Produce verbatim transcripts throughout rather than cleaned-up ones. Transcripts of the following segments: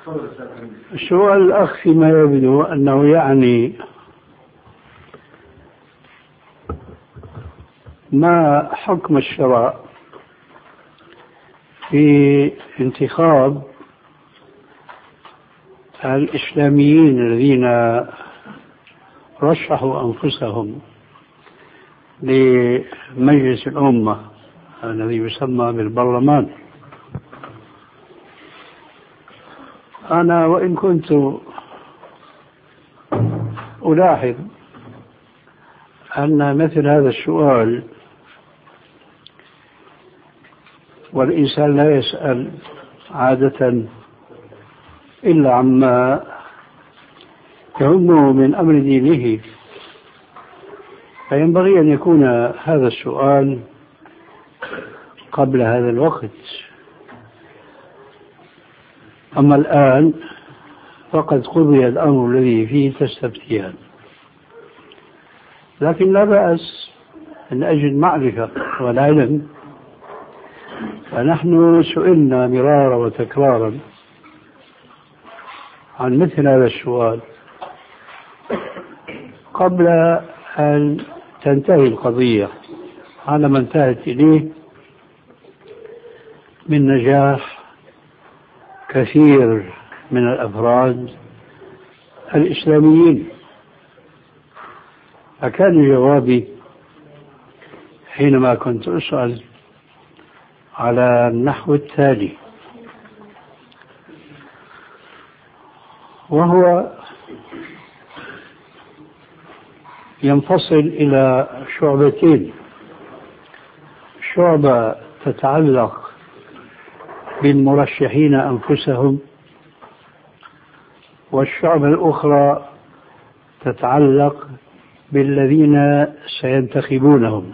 سؤال الأخ فيما يبدو أنه يعني ما حكم الشرع في انتخاب الإسلاميين الذين رشحوا أنفسهم لمجلس الأمة الذي يسمى بالبرلمان. أنا وإن كنت ألاحظ أن مثل هذا السؤال والإنسان لا يسأل عادة إلا عما يهمه من أمر دينه، فينبغي أن يكون هذا السؤال قبل هذا الوقت. أما الآن فقد قضي الأمر الذي فيه تستفتيان، لكن لا بأس أن أجد معرفة والعلم. فنحن سئلنا مرارا وتكرارا عن مثل هذا السؤال قبل أن تنتهي القضية على ما انتهت إليه من نجاح كثير من الأفراد الإسلاميين. فكان جوابي حينما كنت أسأل على النحو التالي، وهو ينفصل إلى شعبتين: شعبة تتعلق بالمرشحين أنفسهم، والشعبة الأخرى تتعلق بالذين سينتخبونهم.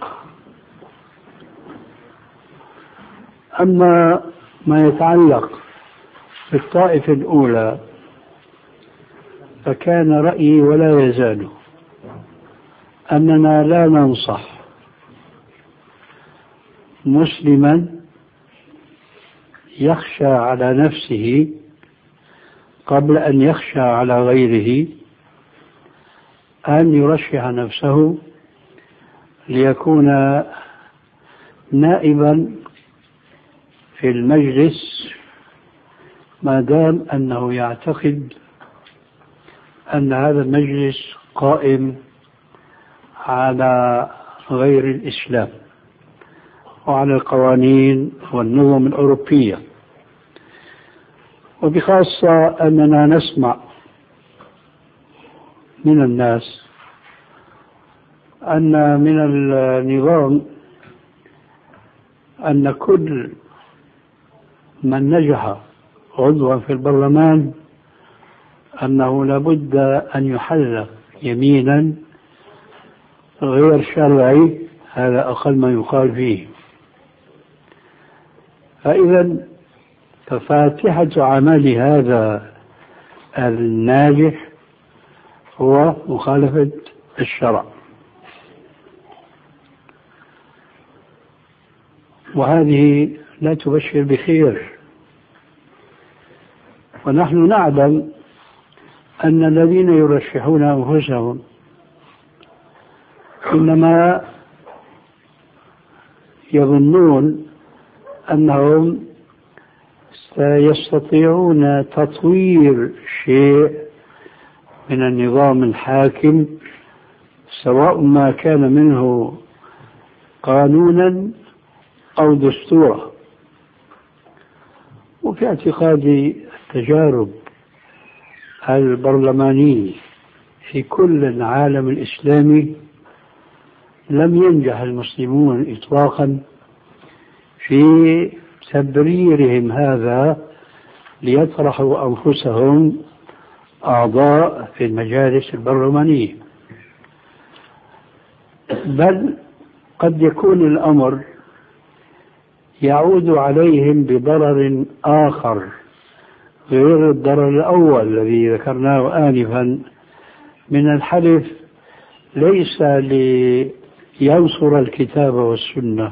أما ما يتعلق بالطائفة الأولى فكان رأيي ولا يزال أننا لا ننصح مسلما يخشى على نفسه قبل أن يخشى على غيره أن يرشح نفسه ليكون نائبا في المجلس ما دام أنه يعتقد أن هذا المجلس قائم على غير الإسلام وعلى القوانين والنظم الأوروبية. وبخاصة أننا نسمع من الناس أن من النظام أن كل من نجح عضوا في البرلمان أنه لابد أن يحلف يمينا غير شرعي، هذا أقل ما يقال فيه. فإذا ففاتحة عمل هذا الناجح هو مخالفة الشرع، وهذه لا تبشر بخير. ونحن نعلم أن الذين يرشحون أنفسهم إنما يظنون أنهم سيستطيعون تطوير شيء من النظام الحاكم، سواء ما كان منه قانونا أو دستورا. وفي اعتقادي التجارب البرلمانية في كل العالم الإسلامي لم ينجح المسلمون إطلاقا في تبريرهم هذا ليطرحوا أنفسهم أعضاء في المجالس البرلمانية، بل قد يكون الأمر يعود عليهم بضرر آخر غير الضرر الأول الذي ذكرناه آنفا من الحلف ليس لينصر الكتاب والسنة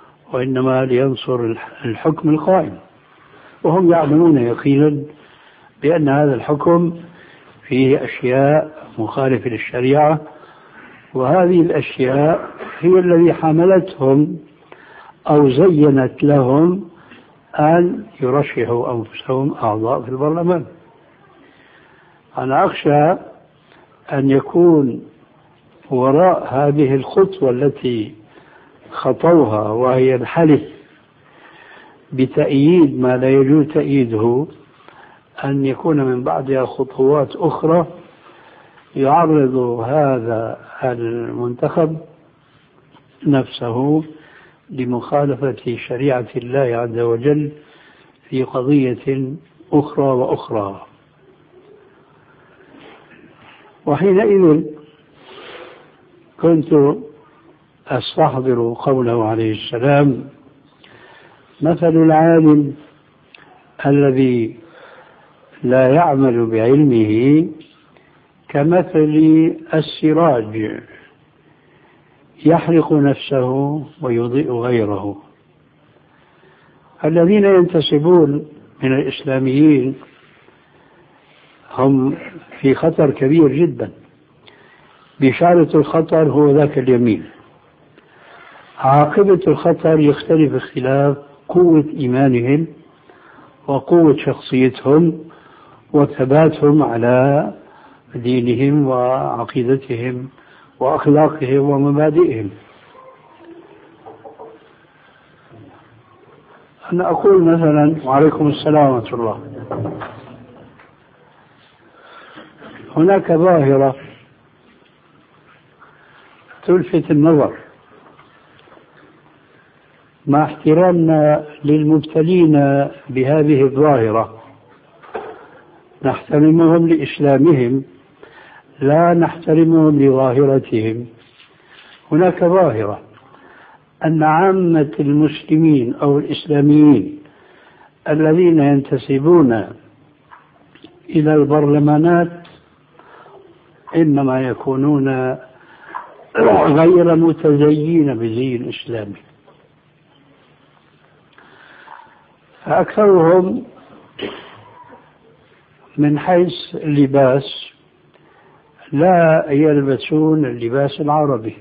وإنما لينصر الحكم القائم. وهم يعلمون يقينا بأن هذا الحكم فيه أشياء مخالفة للشريعة، وهذه الأشياء هي التي حملتهم أو زينت لهم أن يرشحوا أنفسهم أعضاء في البرلمان. أنا أخشى أن يكون وراء هذه الخطوة التي خطوها، وهي الحلف بتأييد ما لا يجوز تأييده، أن يكون من بعدها خطوات أخرى يعرض هذا المنتخب نفسه لمخالفة شريعة الله عز وجل في قضية أخرى وأخرى. وحينئذ كنت أستحضر قوله عليه السلام: مثل العالم الذي لا يعمل بعلمه كمثل السراج يحرق نفسه ويضيء غيره. الذين ينتسبون من الإسلاميين هم في خطر كبير جدا. بشارة الخطر هو ذاك اليمين. عاقبة الخطر يختلف اختلاف قوة إيمانهم وقوة شخصيتهم وثباتهم على دينهم وعقيدتهم وأخلاقهم ومبادئهم. أنا أقول مثلا، وعليكم السلام ورحمة الله، هناك ظاهرة تلفت النظر، مع احترامنا للمبتلين بهذه الظاهرة، نحترمهم لإسلامهم لا نحترمهم لظاهرتهم. هناك ظاهرة أن عامة المسلمين أو الإسلاميين الذين ينتسبون إلى البرلمانات إنما يكونون غير متزيين بزي الإسلامي، فأكثرهم من حيث اللباس لا يلبسون اللباس العربي،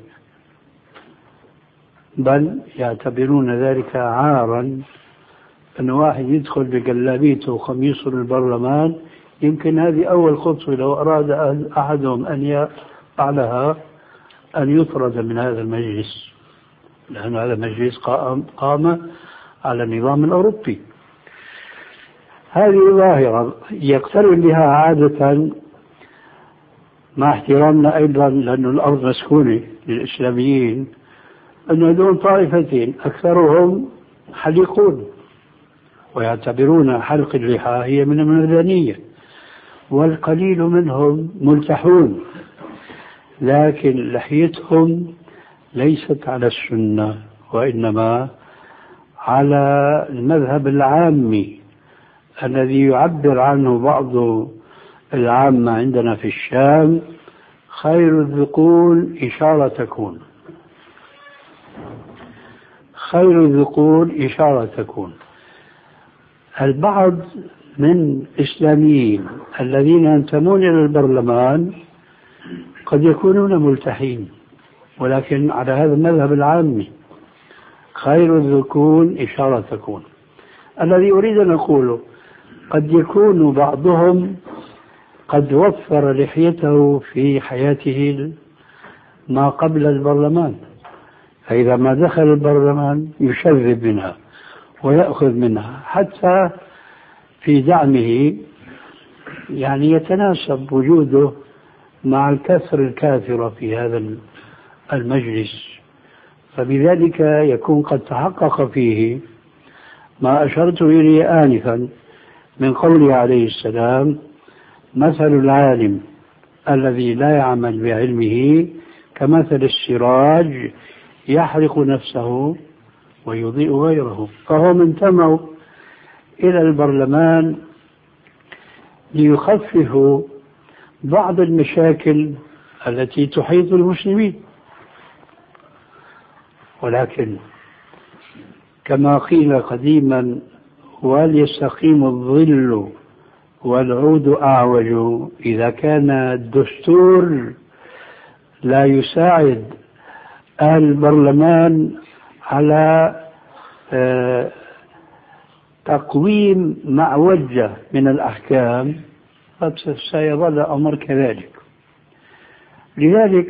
بل يعتبرون ذلك عارا أن واحد يدخل بجلابيته وقميصه للبرلمان. يمكن هذه أول خطوة لو أراد أحدهم أن يفعلها أن يطرد من هذا المجلس، لأن هذا المجلس قام, قام على النظام الأوروبي. هذه ظاهرة يقترن بها عادة، مع احترامنا أيضا لأن الأرض مسكونة للإسلاميين، أن دون طائفتين أكثرهم حليقون ويعتبرون حلق اللحى هي من المدنية، والقليل منهم ملتحون، لكن لحيتهم ليست على السنة وإنما على المذهب العامي الذي يعبر عنه بعض العامة عندنا في الشام: خير الذقون إشارة تكون، خير الذقون إشارة تكون. البعض من الإسلاميين الذين ينتمون إلى البرلمان قد يكونون ملتحين، ولكن على هذا المذهب العامي: خير الذقون إشارة تكون. الذي أريد أن أقوله قد يكون بعضهم قد وفر لحيته في حياته ما قبل البرلمان، فإذا ما دخل البرلمان يشذب منها ويأخذ منها، حتى في دعمه يعني يتناسب وجوده مع الكثر الكاثرة في هذا المجلس، فبذلك يكون قد تحقق فيه ما أشرت إليه آنفا من قوله عليه السلام: مثل العالم الذي لا يعمل بعلمه كمثل السراج يحرق نفسه ويضيء غيره. فهم انتموا إلى البرلمان ليخففوا بعض المشاكل التي تحيط المسلمين، ولكن كما قيل قديما: وليستقيم الظل والعود أعوج. إذا كان الدستور لا يساعد أهل البرلمان على تقويم معوجة من الأحكام فسيظل الأمر كذلك. لذلك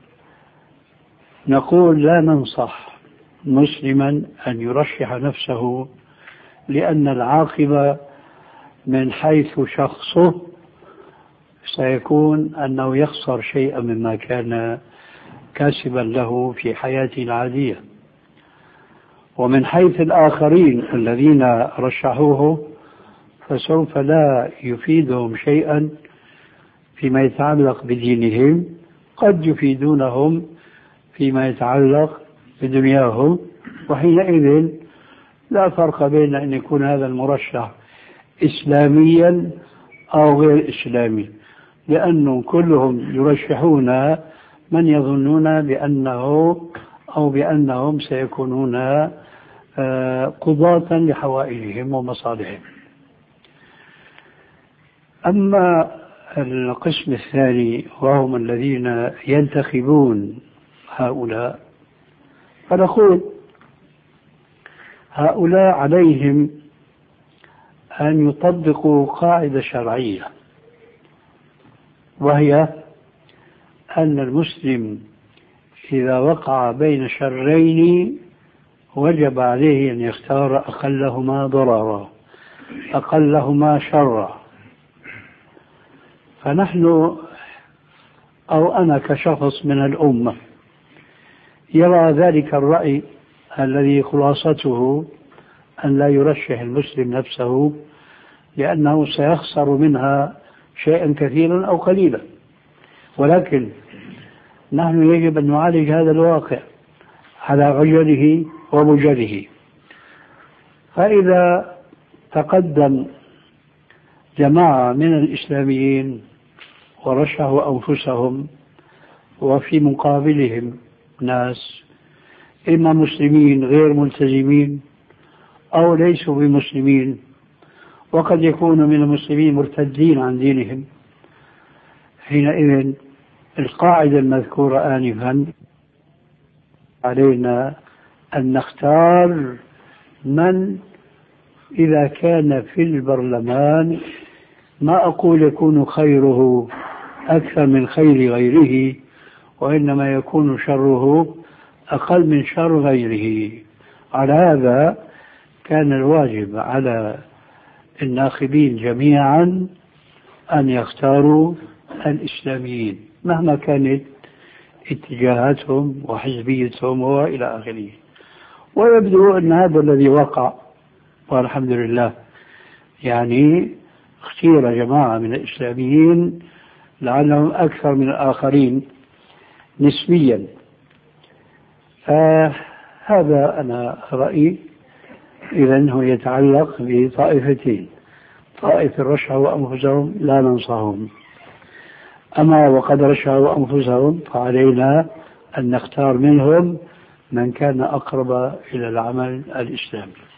نقول لا ننصح مسلما أن يرشح نفسه، لأن العاقبة من حيث شخصه سيكون أنه يخسر شيئا مما كان كاسبا له في حياته العادية. ومن حيث الآخرين الذين رشحوه فسوف لا يفيدهم شيئا فيما يتعلق بدينهم، قد يفيدونهم فيما يتعلق بدنياهم، وحينئذ لا فرق بين أن يكون هذا المرشح إسلاميا أو غير إسلامي، لأنهم كلهم يرشحون من يظنون بأنه أو بأنهم سيكونون قضاة لحوائجهم ومصالحهم. أما القسم الثاني وهم الذين ينتخبون هؤلاء، فنقول هؤلاء عليهم أن يطبقوا قاعدة شرعية، وهي أن المسلم إذا وقع بين شرين وجب عليه أن يختار أقلهما ضررا أقلهما شرا. فنحن أو أنا كشخص من الأمة يرى ذلك الرأي الذي خلاصته أن لا يرشح المسلم نفسه، لأنه سيخسر منها شيئا كثيرا أو قليلا. ولكن نحن يجب أن نعالج هذا الواقع على غجره ومجره. فإذا تقدم جماعة من الإسلاميين ورشحوا أنفسهم وفي مقابلهم ناس إما مسلمين غير ملتزمين أو ليسوا بمسلمين، وقد يكونوا من المسلمين مرتدين عن دينهم، حينئذ القاعدة المذكورة آنفا علينا أن نختار من إذا كان في البرلمان ما أقول يكون خيره أكثر من خير غيره، وإنما يكون شره أقل من شر غيره. على هذا كان الواجب على الناخبين جميعا أن يختاروا الإسلاميين مهما كانت اتجاهاتهم وحزبيتهم وإلى آخره. ويبدو أن هذا الذي وقع، والحمد لله، يعني اختير جماعة من الإسلاميين لعلهم أكثر من الآخرين نسبيا. فهذا أنا رأيي. إذن هو يتعلق بطائفتين: طائفة رشحوا أنفسهم لا ننصحهم، أما وقد رشحوا أنفسهم فعلينا أن نختار منهم من كان أقرب إلى العمل الإسلامي.